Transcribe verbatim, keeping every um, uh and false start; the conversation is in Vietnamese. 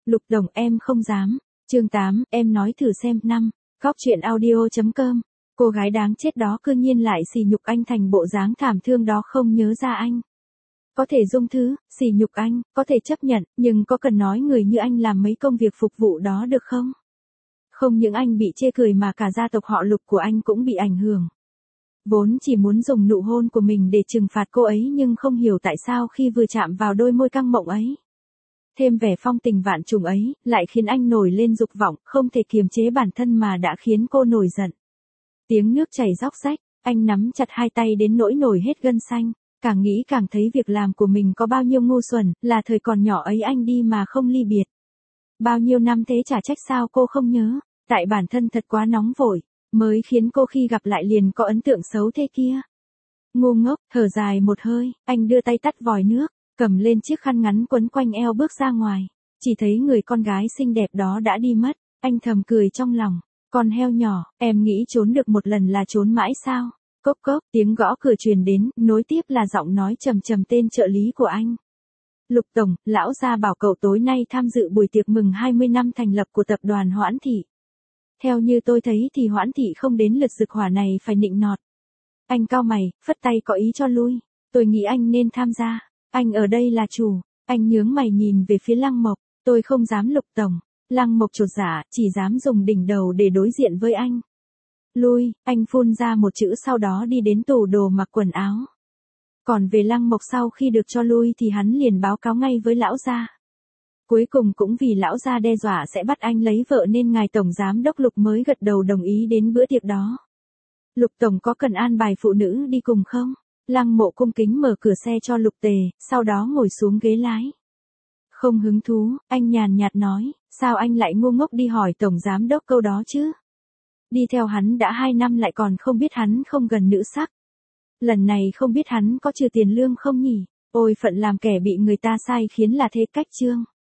Lục Tổng em không dám. Chương tám, em nói thử xem. Năm. Góc truyện audio chấm com. Cô gái đáng chết đó cư nhiên lại sỉ nhục anh thành bộ dáng thảm thương đó, không nhớ ra anh. Có thể dung thứ, sỉ nhục anh, có thể chấp nhận, nhưng có cần nói người như anh làm mấy công việc phục vụ đó được không? Không những anh bị chê cười mà cả gia tộc họ Lục của anh cũng bị ảnh hưởng. Vốn chỉ muốn dùng nụ hôn của mình để trừng phạt cô ấy, nhưng không hiểu tại sao khi vừa chạm vào đôi môi căng mọng ấy, thêm vẻ phong tình vạn trùng ấy, lại khiến anh nổi lên dục vọng, không thể kiềm chế bản thân mà đã khiến cô nổi giận. Tiếng nước chảy róc rách, anh nắm chặt hai tay đến nỗi nổi hết gân xanh, càng nghĩ càng thấy việc làm của mình có bao nhiêu ngu xuẩn, là thời còn nhỏ ấy anh đi mà không ly biệt. Bao nhiêu năm thế chả trách sao cô không nhớ, tại bản thân thật quá nóng vội, mới khiến cô khi gặp lại liền có ấn tượng xấu thế kia. Ngu ngốc, thở dài một hơi, anh đưa tay tắt vòi nước, cầm lên chiếc khăn ngắn quấn quanh eo bước ra ngoài, chỉ thấy người con gái xinh đẹp đó đã đi mất, anh thầm cười trong lòng, con heo nhỏ, em nghĩ trốn được một lần là trốn mãi sao? Cốc cốc, tiếng gõ cửa truyền đến, nối tiếp là giọng nói trầm trầm tên trợ lý của anh. Lục Tổng, lão gia bảo cậu tối nay tham dự buổi tiệc mừng hai mươi năm thành lập của tập đoàn Hoãn Thị. Theo như tôi thấy thì Hoãn Thị không đến lượt rực hỏa này phải nịnh nọt. Anh cau mày, phất tay có ý cho lui, tôi nghĩ anh nên tham gia, anh ở đây là chủ. Anh nhướng mày nhìn về phía Lăng Mộc, tôi không dám Lục Tổng. Lăng Mộc chột dạ, chỉ dám dùng đỉnh đầu để đối diện với anh. Lui, anh phun ra một chữ sau đó đi đến tủ đồ mặc quần áo. Còn về Lăng Mộc, sau khi được cho lui thì hắn liền báo cáo ngay với lão gia. Cuối cùng cũng vì lão gia đe dọa sẽ bắt anh lấy vợ nên ngài tổng giám đốc Lục mới gật đầu đồng ý đến bữa tiệc đó. Lục Tổng có cần an bài phụ nữ đi cùng không? Lăng Mộ cung kính mở cửa xe cho Lục Tề, sau đó ngồi xuống ghế lái. Không hứng thú, anh nhàn nhạt nói, sao anh lại ngu ngốc đi hỏi tổng giám đốc câu đó chứ? Đi theo hắn đã hai năm lại còn không biết hắn không gần nữ sắc. Lần này không biết hắn có trừ tiền lương không nhỉ? Ôi phận làm kẻ bị người ta sai khiến là thế cách trương.